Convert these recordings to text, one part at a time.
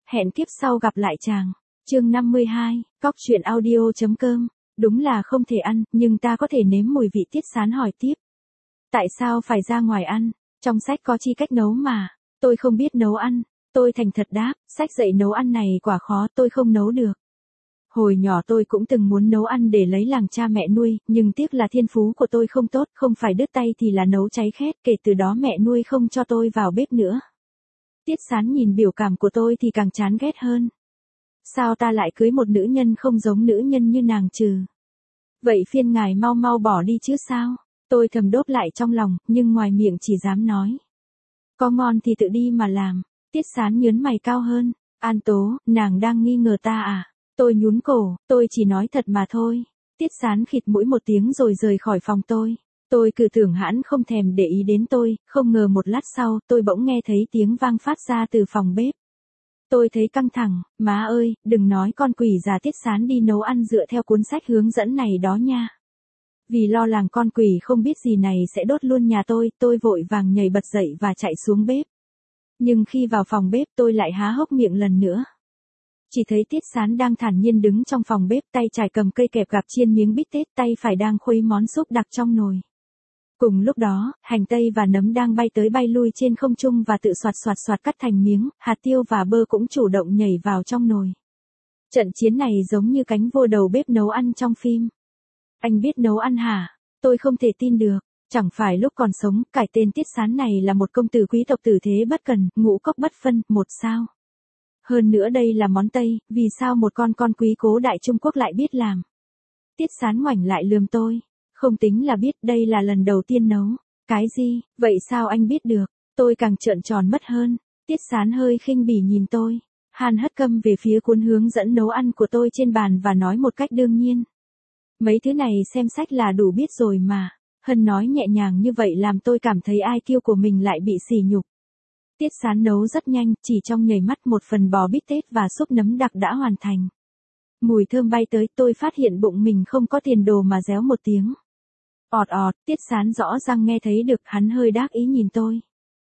Hẹn kiếp sau gặp lại chàng. Chương 52, Cóc truyện audio.com. Đúng là không thể ăn, nhưng ta có thể nếm mùi vị. Tiết Sán hỏi tiếp. Tại sao phải ra ngoài ăn? Trong sách có chi cách nấu mà. Tôi không biết nấu ăn. Tôi thành thật đáp, sách dạy nấu ăn này quả khó, tôi không nấu được. Hồi nhỏ tôi cũng từng muốn nấu ăn để lấy lòng cha mẹ nuôi, nhưng tiếc là thiên phú của tôi không tốt, không phải đứt tay thì là nấu cháy khét, kể từ đó mẹ nuôi không cho tôi vào bếp nữa. Tiết Sán nhìn biểu cảm của tôi thì càng chán ghét hơn. Sao ta lại cưới một nữ nhân không giống nữ nhân như nàng trừ? Vậy phiên ngài mau mau bỏ đi chứ sao? Tôi thầm đốt lại trong lòng, nhưng ngoài miệng chỉ dám nói. Có ngon thì tự đi mà làm. Tiết Sán nhớn mày cao hơn. An Tố, nàng đang nghi ngờ ta à? Tôi nhún cổ, tôi chỉ nói thật mà thôi. Tiết Sán khịt mũi một tiếng rồi rời khỏi phòng tôi. Tôi cứ tưởng hãn không thèm để ý đến tôi, không ngờ một lát sau, tôi bỗng nghe thấy tiếng vang phát ra từ phòng bếp. Tôi thấy căng thẳng, má ơi, đừng nói con quỷ già Tiết Sán đi nấu ăn dựa theo cuốn sách hướng dẫn này đó nha. Vì lo lắng con quỷ không biết gì này sẽ đốt luôn nhà tôi vội vàng nhảy bật dậy và chạy xuống bếp. Nhưng khi vào phòng bếp tôi lại há hốc miệng lần nữa. Chỉ thấy Tiết Sán đang thản nhiên đứng trong phòng bếp, tay trái cầm cây kẹp gạc chiên miếng bít tết, tay phải đang khuấy món súp đặc trong nồi. Cùng lúc đó, hành tây và nấm đang bay tới bay lui trên không trung và tự xoạt cắt thành miếng, hạt tiêu và bơ cũng chủ động nhảy vào trong nồi. Trận chiến này giống như cánh vua đầu bếp nấu ăn trong phim. Anh biết nấu ăn hả? Tôi không thể tin được. Chẳng phải lúc còn sống, cái tên Tiết Sán này là một công tử quý tộc tử thế bất cần, ngũ cốc bất phân, một sao. Hơn nữa đây là món Tây, vì sao một con quý cố đại Trung Quốc lại biết làm? Tiết Sán ngoảnh lại lườm tôi. Không tính là biết, đây là lần đầu tiên nấu. Cái gì, vậy sao anh biết được? Tôi càng trợn tròn mất hơn. Tiết Sán hơi khinh bỉ nhìn tôi. Hàn hất câm về phía cuốn hướng dẫn nấu ăn của tôi trên bàn và nói một cách đương nhiên. Mấy thứ này xem sách là đủ biết rồi mà. Hân nói nhẹ nhàng như vậy làm tôi cảm thấy IQ của mình lại bị sỉ nhục. Tiết Sán nấu rất nhanh, chỉ trong nhảy mắt một phần bò bít tết và súp nấm đặc đã hoàn thành. Mùi thơm bay tới, tôi phát hiện bụng mình không có tiền đồ mà réo một tiếng. Ọt ọt, Tiết Sán rõ ràng nghe thấy được, hắn hơi đắc ý nhìn tôi.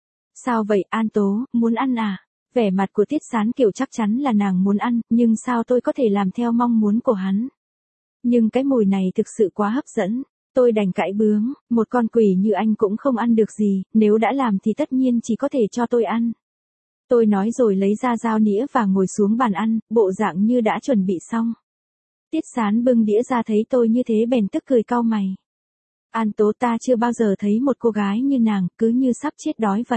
Sao vậy An Tố, muốn ăn à? Vẻ mặt của Tiết Sán kiểu chắc chắn là nàng muốn ăn, nhưng sao tôi có thể làm theo mong muốn của hắn? Nhưng cái mùi này thực sự quá hấp dẫn. Tôi đành cãi bướng, một con quỷ như anh cũng không ăn được gì, nếu đã làm thì tất nhiên chỉ có thể cho tôi ăn. Tôi nói rồi lấy ra dao nĩa và ngồi xuống bàn ăn, bộ dạng như đã chuẩn bị xong. Tiết Sán bưng đĩa ra thấy tôi như thế bèn tức cười cau mày. An Tố, ta chưa bao giờ thấy một cô gái như nàng, cứ như sắp chết đói vậy.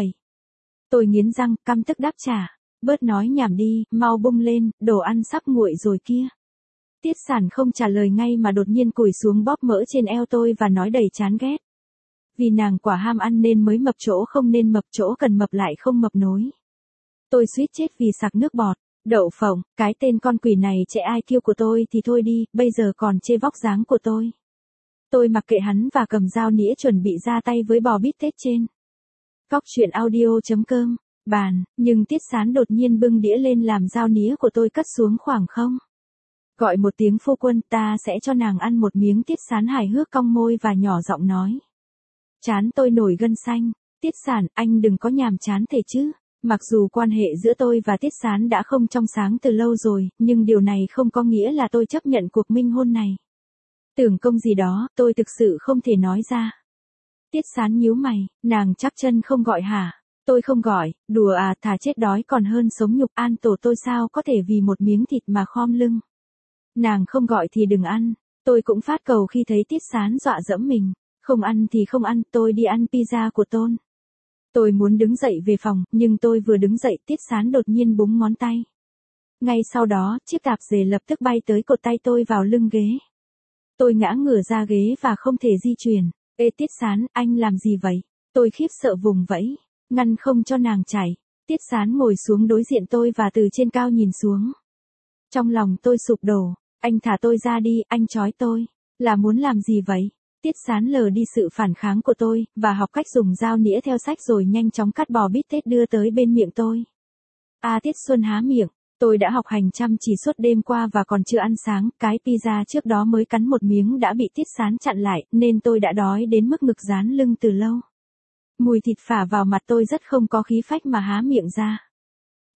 Tôi nghiến răng, căm tức đáp trả. Bớt nói nhảm đi, mau bung lên, đồ ăn sắp nguội rồi kia. Tiết Sán không trả lời ngay mà đột nhiên cúi xuống bóp mỡ trên eo tôi và nói đầy chán ghét. Vì nàng quả ham ăn nên mới mập chỗ không nên mập, chỗ cần mập lại không mập nối. Tôi suýt chết vì sặc nước bọt. Đậu phộng, cái tên con quỷ này trẻ IQ của tôi thì thôi đi, bây giờ còn chê vóc dáng của tôi. Tôi mặc kệ hắn và cầm dao nĩa chuẩn bị ra tay với bò bít tết trên. Cóc truyện audio.com, bàn, nhưng Tiết Sán đột nhiên bưng đĩa lên làm dao nĩa của tôi cất xuống khoảng không. Gọi một tiếng phu quân, ta sẽ cho nàng ăn một miếng. Tiết Sán hài hước cong môi và nhỏ giọng nói. Chán tôi nổi gân xanh. Tiết Sán, anh đừng có nhàm chán thể chứ. Mặc dù quan hệ giữa tôi và Tiết Sán đã không trong sáng từ lâu rồi, nhưng điều này không có nghĩa là tôi chấp nhận cuộc minh hôn này. Tưởng công gì đó, tôi thực sự không thể nói ra. Tiết Sán nhíu mày, nàng chắc chân không gọi hả? Tôi không gọi, đùa à, thà chết đói còn hơn sống nhục. An Tổ, tôi sao có thể vì một miếng thịt mà khom lưng. Nàng không gọi thì đừng ăn. Tôi cũng phát cầu khi thấy Tiết Sán dọa dẫm mình. Không ăn thì không ăn, tôi đi ăn pizza của Tôn. Tôi muốn đứng dậy về phòng, nhưng tôi vừa đứng dậy Tiết Sán đột nhiên búng ngón tay. Ngay sau đó, chiếc tạp dề lập tức bay tới cột tay tôi vào lưng ghế. Tôi ngã ngửa ra ghế và không thể di chuyển. Ê Tiết Sán, anh làm gì vậy? Tôi khiếp sợ vùng vẫy, ngăn không cho nàng chảy. Tiết Sán ngồi xuống đối diện tôi và từ trên cao nhìn xuống. Trong lòng tôi sụp đổ. Anh thả tôi ra đi, anh trói tôi. Là muốn làm gì vậy? Tiết Sán lờ đi sự phản kháng của tôi, và học cách dùng dao nĩa theo sách rồi nhanh chóng cắt bò bít tết đưa tới bên miệng tôi. Tiết Xuân há miệng. Tôi đã học hành chăm chỉ suốt đêm qua và còn chưa ăn sáng, cái pizza trước đó mới cắn một miếng đã bị Tiết Sán chặn lại, nên tôi đã đói đến mức ngực dán lưng từ lâu. Mùi thịt phả vào mặt tôi rất không có khí phách mà há miệng ra.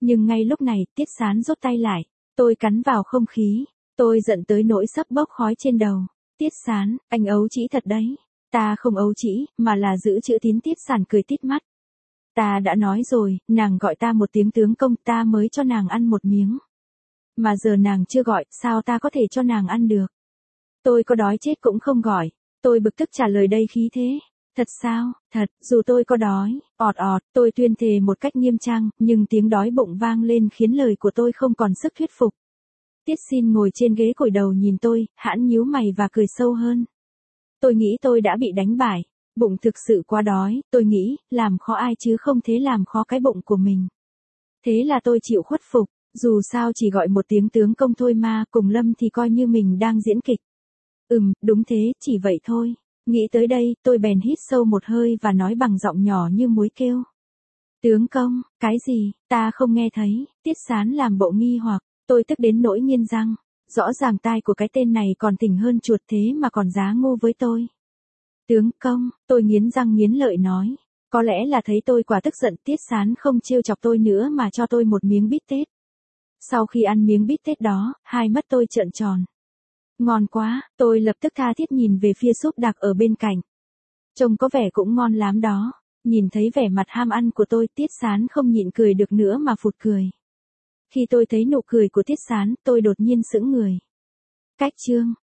Nhưng ngay lúc này, Tiết Sán rút tay lại. Tôi cắn vào không khí. Tôi giận tới nỗi sắp bốc khói trên đầu. Tiết Sán, anh ấu trĩ thật đấy. Ta không ấu trĩ, mà là giữ chữ tín. Tiết Sán cười tít mắt. Ta đã nói rồi, nàng gọi ta một tiếng tướng công, ta mới cho nàng ăn một miếng. Mà giờ nàng chưa gọi, sao ta có thể cho nàng ăn được? Tôi có đói chết cũng không gọi. Tôi bực tức trả lời đầy khí thế. Thật sao? Thật, dù tôi có đói, tôi tuyên thề một cách nghiêm trang, nhưng tiếng đói bụng vang lên khiến lời của tôi không còn sức thuyết phục. Tiết Xin ngồi trên ghế cùi đầu nhìn tôi, hãn nhíu mày và cười sâu hơn. Tôi nghĩ tôi đã bị đánh bại. Bụng thực sự quá đói, tôi nghĩ, làm khó ai chứ không thế làm khó cái bụng của mình. Thế là tôi chịu khuất phục, dù sao chỉ gọi một tiếng tướng công thôi mà, cùng Lâm thì coi như mình đang diễn kịch. Đúng thế, chỉ vậy thôi. Nghĩ tới đây, tôi bèn hít sâu một hơi và nói bằng giọng nhỏ như muối kêu. Tướng công, cái gì, ta không nghe thấy. Tiết Sán làm bộ nghi hoặc, tôi tức đến nỗi nghiến răng. Rõ ràng tai của cái tên này còn tỉnh hơn chuột thế mà còn giá ngu với tôi. Tướng công, tôi nghiến răng nghiến lợi nói. Có lẽ là thấy tôi quá tức giận, Tiết Sán không trêu chọc tôi nữa mà cho tôi một miếng bít tết. Sau khi ăn miếng bít tết đó, hai mắt tôi trợn tròn. Ngon quá, tôi lập tức tha thiết nhìn về phía súp đặc ở bên cạnh. Trông có vẻ cũng ngon lắm đó. Nhìn thấy vẻ mặt ham ăn của tôi, Tiết Sán không nhịn cười được nữa mà phụt cười. Khi tôi thấy nụ cười của Tiết Sán, tôi đột nhiên sững người. Cách chương